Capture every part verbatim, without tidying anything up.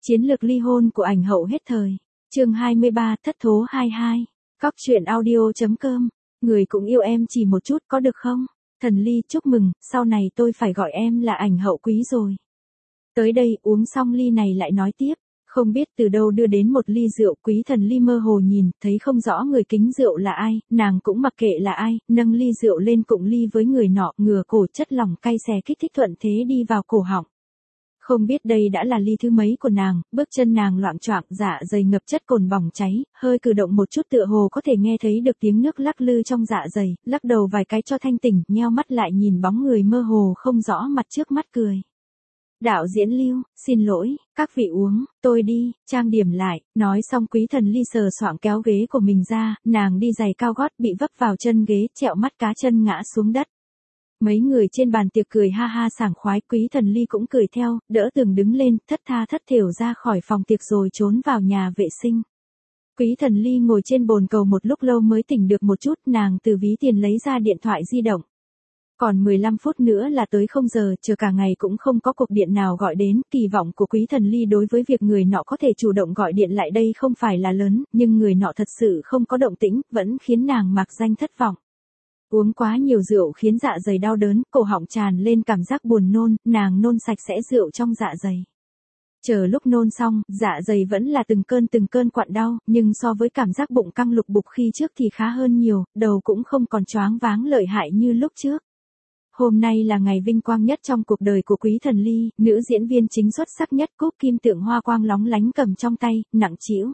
Chiến lược ly hôn của ảnh hậu hết thời. Chương hai mươi ba, thất thố hai mươi hai. Cóc truyện audio chấm com. Người cũng yêu em chỉ một chút có được không? Thần Ly chúc mừng, sau này tôi phải gọi em là ảnh hậu quý rồi. Tới đây uống xong ly này lại nói tiếp. Không biết từ đâu đưa đến một ly rượu, Quý Thần Ly mơ hồ nhìn, thấy không rõ người kính rượu là ai, nàng cũng mặc kệ là ai, nâng ly rượu lên cụng ly với người nọ, ngửa cổ chất lỏng cay xè kích thích thuận thế đi vào cổ họng. Không biết đây đã là ly thứ mấy của nàng, bước chân nàng loạng choạng, dạ dày ngập chất cồn bỏng cháy, hơi cử động một chút tựa hồ có thể nghe thấy được tiếng nước lắc lư trong dạ dày, lắc đầu vài cái cho thanh tỉnh, nheo mắt lại nhìn bóng người mơ hồ không rõ mặt trước mắt cười. Đạo diễn Lưu, xin lỗi, các vị uống, tôi đi, trang điểm lại, nói xong Quý Thần Ly sờ soạng kéo ghế của mình ra, nàng đi giày cao gót bị vấp vào chân ghế, trẹo mắt cá chân ngã xuống đất. Mấy người trên bàn tiệc cười ha ha sảng khoái, Quý Thần Ly cũng cười theo, đỡ Tường đứng lên, thất tha thất thểu ra khỏi phòng tiệc rồi trốn vào nhà vệ sinh. Quý Thần Ly ngồi trên bồn cầu một lúc lâu mới tỉnh được một chút, nàng từ ví tiền lấy ra điện thoại di động. Còn mười lăm phút nữa là tới không giờ, chờ cả ngày cũng không có cuộc điện nào gọi đến, kỳ vọng của Quý Thần Ly đối với việc người nọ có thể chủ động gọi điện lại đây không phải là lớn, nhưng người nọ thật sự không có động tĩnh, vẫn khiến nàng mạc danh thất vọng. Uống quá nhiều rượu khiến dạ dày đau đớn, cổ họng tràn lên cảm giác buồn nôn, nàng nôn sạch sẽ rượu trong dạ dày. Chờ lúc nôn xong, dạ dày vẫn là từng cơn từng cơn quặn đau, nhưng so với cảm giác bụng căng lục bục khi trước thì khá hơn nhiều, đầu cũng không còn choáng váng lợi hại như lúc trước. Hôm nay là ngày vinh quang nhất trong cuộc đời của Quý Thần Ly, nữ diễn viên chính xuất sắc nhất, cúp kim tượng hoa quang lóng lánh cầm trong tay, nặng trĩu.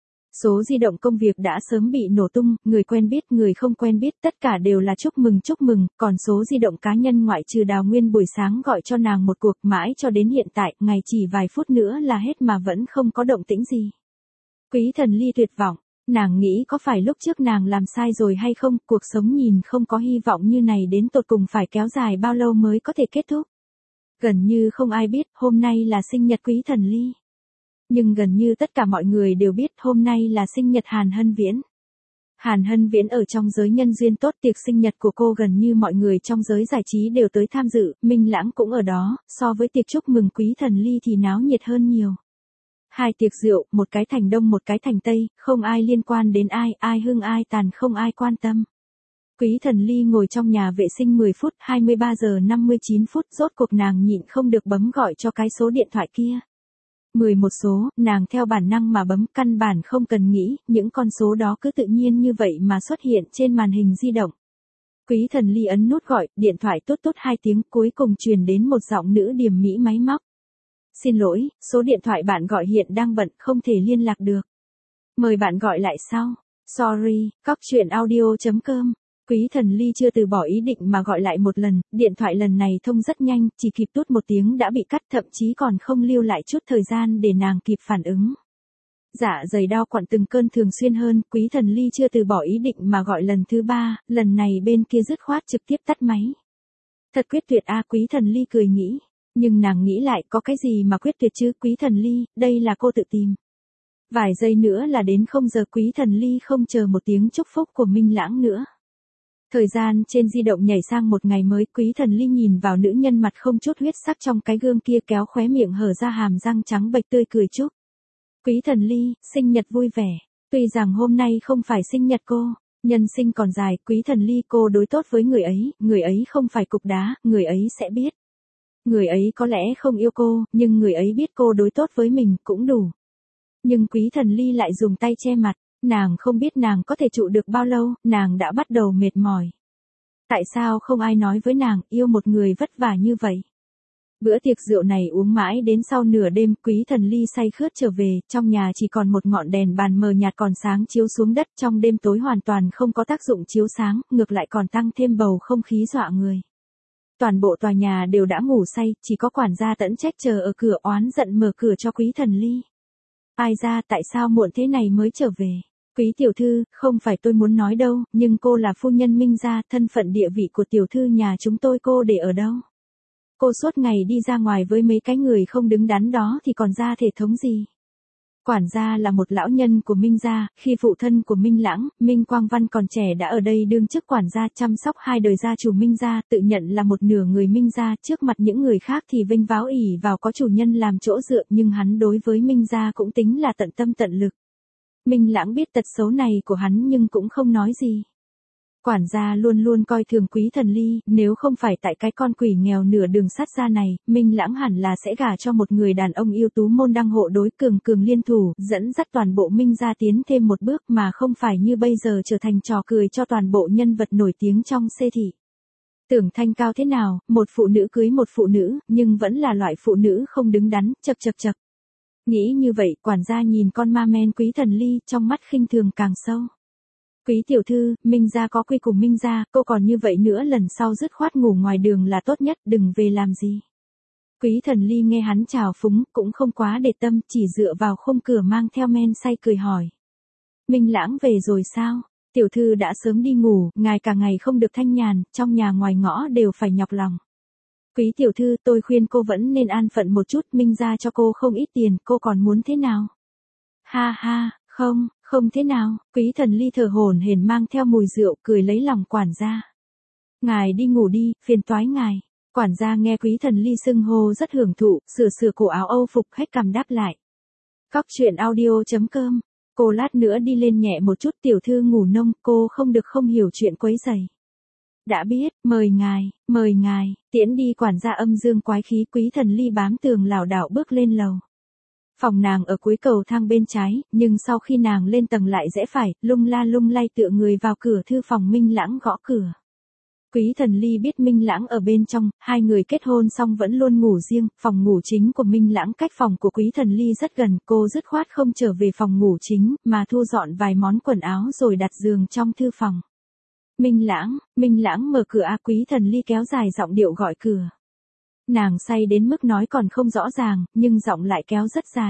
Số di động công việc đã sớm bị nổ tung, người quen biết, người không quen biết, tất cả đều là chúc mừng chúc mừng, còn số di động cá nhân ngoại trừ Đào Nguyên buổi sáng gọi cho nàng một cuộc, mãi cho đến hiện tại, ngày chỉ vài phút nữa là hết mà vẫn không có động tĩnh gì. Quý Thần Ly tuyệt vọng, nàng nghĩ có phải lúc trước nàng làm sai rồi hay không, cuộc sống nhìn không có hy vọng như này đến tột cùng phải kéo dài bao lâu mới có thể kết thúc. Gần như không ai biết, hôm nay là sinh nhật Quý Thần Ly. Nhưng gần như tất cả mọi người đều biết hôm nay là sinh nhật Hàn Hân Viễn. Hàn Hân Viễn ở trong giới nhân duyên tốt, tiệc sinh nhật của cô gần như mọi người trong giới giải trí đều tới tham dự, Minh Lãng cũng ở đó, so với tiệc chúc mừng Quý Thần Ly thì náo nhiệt hơn nhiều. Hai tiệc rượu, một cái thành đông một cái thành tây, không ai liên quan đến ai, ai hưng ai tàn không ai quan tâm. Quý Thần Ly ngồi trong nhà vệ sinh mười phút, hai mươi ba giờ năm mươi chín phút, rốt cuộc nàng nhịn không được bấm gọi cho cái số điện thoại kia. mười một số, nàng theo bản năng mà bấm, căn bản không cần nghĩ, những con số đó cứ tự nhiên như vậy mà xuất hiện trên màn hình di động. Quý Thần Ly ấn nút gọi, điện thoại tốt tốt hai tiếng, cuối cùng truyền đến một giọng nữ điềm mỹ máy móc. Xin lỗi, số điện thoại bạn gọi hiện đang bận, không thể liên lạc được. Mời bạn gọi lại sau. Sorry, cóc truyện audio chấm com. Quý Thần Ly chưa từ bỏ ý định mà gọi lại một lần, điện thoại lần này thông rất nhanh, chỉ kịp tút một tiếng đã bị cắt, thậm chí còn không lưu lại chút thời gian để nàng kịp phản ứng. Dạ dày đau quặn từng cơn thường xuyên hơn, Quý Thần Ly chưa từ bỏ ý định mà gọi lần thứ ba, lần này bên kia dứt khoát trực tiếp tắt máy. Thật quyết tuyệt a, Quý Thần Ly cười nghĩ. Nhưng nàng nghĩ lại, có cái gì mà quyết tuyệt chứ, Quý Thần Ly, đây là cô tự tìm. Vài giây nữa là đến không giờ, Quý Thần Ly không chờ một tiếng chúc phúc của Minh Lãng nữa. Thời gian trên di động nhảy sang một ngày mới, Quý Thần Ly nhìn vào nữ nhân mặt không chút huyết sắc trong cái gương kia, kéo khóe miệng hở ra hàm răng trắng bệch tươi cười chúc. Quý Thần Ly, sinh nhật vui vẻ. Tuy rằng hôm nay không phải sinh nhật cô, nhân sinh còn dài, Quý Thần Ly, cô đối tốt với người ấy, người ấy không phải cục đá, người ấy sẽ biết. Người ấy có lẽ không yêu cô, nhưng người ấy biết cô đối tốt với mình cũng đủ. Nhưng Quý Thần Ly lại dùng tay che mặt, nàng không biết nàng có thể trụ được bao lâu, nàng đã bắt đầu mệt mỏi. Tại sao không ai nói với nàng, yêu một người vất vả như vậy? Bữa tiệc rượu này uống mãi đến sau nửa đêm, Quý Thần Ly say khướt trở về, trong nhà chỉ còn một ngọn đèn bàn mờ nhạt còn sáng chiếu xuống đất, trong đêm tối hoàn toàn không có tác dụng chiếu sáng, ngược lại còn tăng thêm bầu không khí dọa người. Toàn bộ tòa nhà đều đã ngủ say, chỉ có quản gia Tẫn Trách chờ ở cửa oán giận mở cửa cho Quý Thần Ly. Ai ra, tại sao muộn thế này mới trở về? Quý tiểu thư, không phải tôi muốn nói đâu, nhưng cô là phu nhân Minh gia, thân phận địa vị của tiểu thư nhà chúng tôi cô để ở đâu? Cô suốt ngày đi ra ngoài với mấy cái người không đứng đắn đó thì còn ra thể thống gì? Quản gia là một lão nhân của Minh gia, khi phụ thân của Minh Lãng, Minh Quang Văn còn trẻ đã ở đây đương chức quản gia chăm sóc hai đời gia chủ Minh gia, tự nhận là một nửa người Minh gia, trước mặt những người khác thì vênh váo ỷ vào có chủ nhân làm chỗ dựa, nhưng hắn đối với Minh gia cũng tính là tận tâm tận lực. Minh Lãng biết tật xấu này của hắn nhưng cũng không nói gì. Quản gia luôn luôn coi thường Quý Thần Ly, nếu không phải tại cái con quỷ nghèo nửa đường sắt ra này, Minh Lãng hẳn là sẽ gả cho một người đàn ông ưu tú môn đăng hộ đối, cường cường liên thủ, dẫn dắt toàn bộ Minh gia tiến thêm một bước mà không phải như bây giờ trở thành trò cười cho toàn bộ nhân vật nổi tiếng trong xê thị. Tưởng thanh cao thế nào, một phụ nữ cưới một phụ nữ, nhưng vẫn là loại phụ nữ không đứng đắn, chậc chậc chậc. Nghĩ như vậy, quản gia nhìn con ma men Quý Thần Ly, trong mắt khinh thường càng sâu. Quý tiểu thư, Minh gia có quy củ Minh gia, cô còn như vậy nữa lần sau dứt khoát ngủ ngoài đường là tốt nhất, đừng về làm gì. Quý Thần Ly nghe hắn chào phúng, cũng không quá để tâm, chỉ dựa vào khung cửa mang theo men say cười hỏi. Minh Lãng về rồi sao? Tiểu thư đã sớm đi ngủ, ngài cả ngày không được thanh nhàn, trong nhà ngoài ngõ đều phải nhọc lòng. Quý tiểu thư, tôi khuyên cô vẫn nên an phận một chút, Minh gia cho cô không ít tiền, cô còn muốn thế nào? Ha ha, không, không thế nào, Quý Thần Ly thở hổn hển mang theo mùi rượu, cười lấy lòng quản gia. Ngài đi ngủ đi, phiền toái ngài. Quản gia nghe Quý Thần Ly xưng hô rất hưởng thụ, sửa sửa cổ áo âu phục hết cằm đáp lại. Cóc truyện audio chấm com, cô lát nữa đi lên nhẹ một chút, tiểu thư ngủ nông, cô không được không hiểu chuyện quấy rầy. Đã biết, mời ngài, mời ngài, tiễn đi quản gia âm dương quái khí. Quý Thần Ly bám tường lảo đảo bước lên lầu. Phòng nàng ở cuối cầu thang bên trái, nhưng sau khi nàng lên tầng lại rẽ phải, lung la lung lay tựa người vào cửa thư phòng. Minh Lãng gõ cửa. Quý Thần Ly biết Minh Lãng ở bên trong, hai người kết hôn xong vẫn luôn ngủ riêng, phòng ngủ chính của Minh Lãng cách phòng của Quý Thần Ly rất gần, cô dứt khoát không trở về phòng ngủ chính, mà thu dọn vài món quần áo rồi đặt giường trong thư phòng. Minh Lãng, Minh Lãng mở cửa a. Quý Thần Ly kéo dài giọng điệu gọi cửa. Nàng say đến mức nói còn không rõ ràng, nhưng giọng lại kéo rất dài.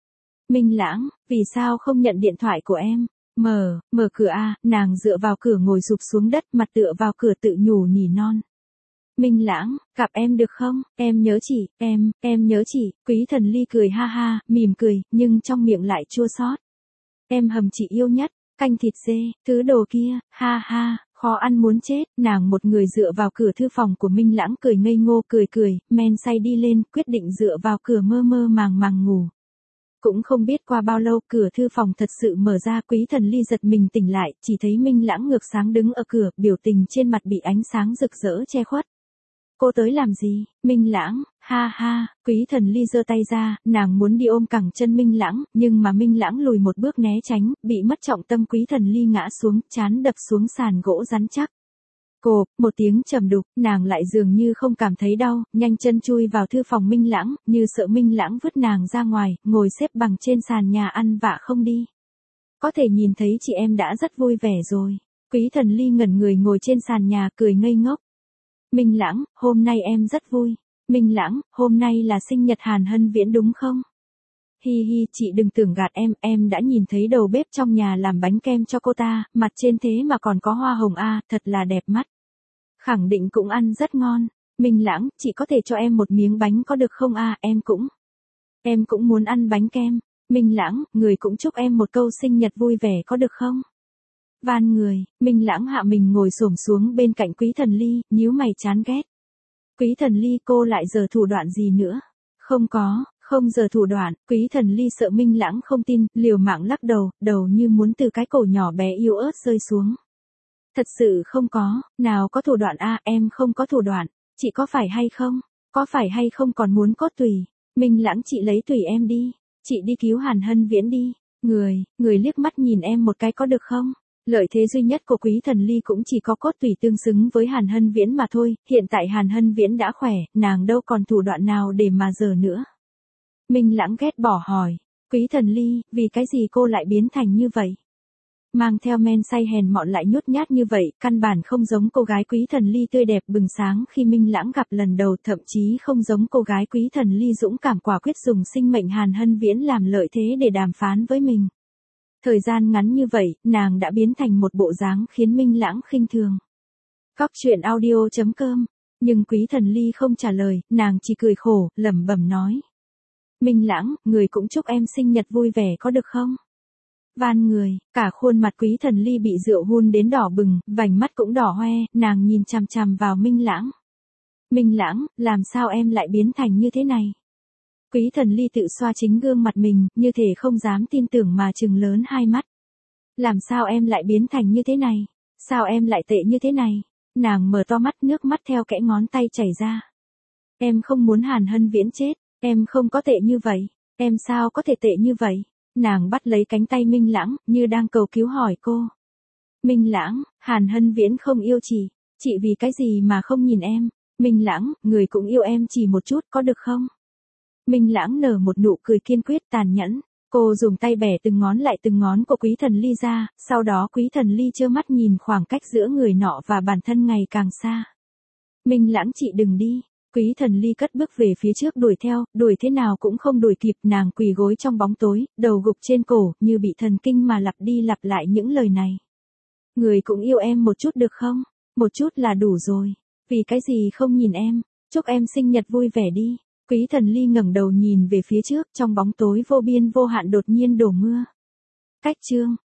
Minh Lãng, vì sao không nhận điện thoại của em? Mở, mở cửa a. Nàng dựa vào cửa ngồi sụp xuống đất, mặt tựa vào cửa tự nhủ nỉ non. Minh Lãng, gặp em được không? Em nhớ chị, em, em nhớ chị. Quý Thần Ly cười ha ha, mỉm cười, nhưng trong miệng lại chua xót. Em hầm chị yêu nhất, canh thịt dê, thứ đồ kia, ha ha. Khó ăn muốn chết, nàng một người dựa vào cửa thư phòng của Minh Lãng cười ngây ngô cười cười, men say đi lên, quyết định dựa vào cửa mơ mơ màng màng ngủ. Cũng không biết qua bao lâu, cửa thư phòng thật sự mở ra. Quý Thần Ly giật mình tỉnh lại, chỉ thấy Minh Lãng ngược sáng đứng ở cửa, biểu tình trên mặt bị ánh sáng rực rỡ che khuất. Cô tới làm gì? Minh Lãng, ha ha. Quý Thần Ly giơ tay ra, nàng muốn đi ôm cẳng chân Minh Lãng, nhưng mà Minh Lãng lùi một bước né tránh, bị mất trọng tâm. Quý Thần Ly ngã xuống, trán đập xuống sàn gỗ rắn chắc. Cộp, một tiếng trầm đục, nàng lại dường như không cảm thấy đau, nhanh chân chui vào thư phòng Minh Lãng, như sợ Minh Lãng vứt nàng ra ngoài, ngồi xếp bằng trên sàn nhà ăn vạ không đi. Có thể nhìn thấy chị em đã rất vui vẻ rồi. Quý Thần Ly ngẩn người ngồi trên sàn nhà cười ngây ngốc. Minh Lãng, hôm nay em rất vui. Minh Lãng, hôm nay là sinh nhật Hàn Hân Viễn đúng không? Hi hi, chị đừng tưởng gạt em, em đã nhìn thấy đầu bếp trong nhà làm bánh kem cho cô ta, mặt trên thế mà còn có hoa hồng a, thật là đẹp mắt. Khẳng định cũng ăn rất ngon. Minh Lãng, chị có thể cho em một miếng bánh có được không a, em cũng. Em cũng muốn ăn bánh kem. Minh Lãng, người cũng chúc em một câu sinh nhật vui vẻ có được không? Van người, Minh Lãng hạ mình ngồi xổm xuống bên cạnh Quý Thần Ly, nhíu mày chán ghét. Quý Thần Ly, cô lại giờ thủ đoạn gì nữa? Không có, không giờ thủ đoạn. Quý Thần Ly sợ Minh Lãng không tin, liều mạng lắc đầu, đầu như muốn từ cái cổ nhỏ bé yếu ớt rơi xuống. Thật sự không có, nào có thủ đoạn a, em không có thủ đoạn, chị có phải hay không? Có phải hay không còn muốn cốt tùy? Minh Lãng, chị lấy tùy em đi, chị đi cứu Hàn Hân Viễn đi. Người, người liếc mắt nhìn em một cái có được không? Lợi thế duy nhất của Quý Thần Ly cũng chỉ có cốt tủy tương xứng với Hàn Hân Viễn mà thôi, hiện tại Hàn Hân Viễn đã khỏe, nàng đâu còn thủ đoạn nào để mà giở nữa. Minh Lãng ghét bỏ hỏi, Quý Thần Ly, vì cái gì cô lại biến thành như vậy? Mang theo men say hèn mọn lại nhút nhát như vậy, căn bản không giống cô gái Quý Thần Ly tươi đẹp bừng sáng khi Minh Lãng gặp lần đầu, thậm chí không giống cô gái Quý Thần Ly dũng cảm quả quyết dùng sinh mệnh Hàn Hân Viễn làm lợi thế để đàm phán với mình. Thời gian ngắn như vậy, nàng đã biến thành một bộ dáng khiến Minh Lãng khinh thường. Cóc truyện audio chấm com, nhưng Quý Thần Ly không trả lời, nàng chỉ cười khổ, lẩm bẩm nói. Minh Lãng, người cũng chúc em sinh nhật vui vẻ có được không? Van người, cả khuôn mặt Quý Thần Ly bị rượu hun đến đỏ bừng, vành mắt cũng đỏ hoe, nàng nhìn chằm chằm vào Minh Lãng. Minh Lãng, làm sao em lại biến thành như thế này? Quý Thần Ly tự xoa chính gương mặt mình, như thể không dám tin tưởng mà trừng lớn hai mắt. Làm sao em lại biến thành như thế này? Sao em lại tệ như thế này? Nàng mở to mắt, nước mắt theo kẽ ngón tay chảy ra. Em không muốn Hàn Hân Viễn chết, em không có tệ như vậy, em sao có thể tệ như vậy? Nàng bắt lấy cánh tay Minh Lãng, như đang cầu cứu hỏi cô. Minh Lãng, Hàn Hân Viễn không yêu chị, chị vì cái gì mà không nhìn em? Minh Lãng, người cũng yêu em chỉ một chút có được không? Minh Lãng nở một nụ cười kiên quyết tàn nhẫn. Cô dùng tay bẻ từng ngón lại từng ngón của Quý Thần Ly ra, sau đó Quý Thần Ly trơ mắt nhìn khoảng cách giữa người nọ và bản thân ngày càng xa. Minh Lãng, chị đừng đi. Quý Thần Ly cất bước về phía trước đuổi theo, đuổi thế nào cũng không đuổi kịp, nàng quỳ gối trong bóng tối, đầu gục trên cổ, như bị thần kinh mà lặp đi lặp lại những lời này. Người cũng yêu em một chút được không? Một chút là đủ rồi. Vì cái gì không nhìn em? Chúc em sinh nhật vui vẻ đi. Quý Thần Ly ngẩng đầu nhìn về phía trước, trong bóng tối vô biên vô hạn đột nhiên đổ mưa. Cách chương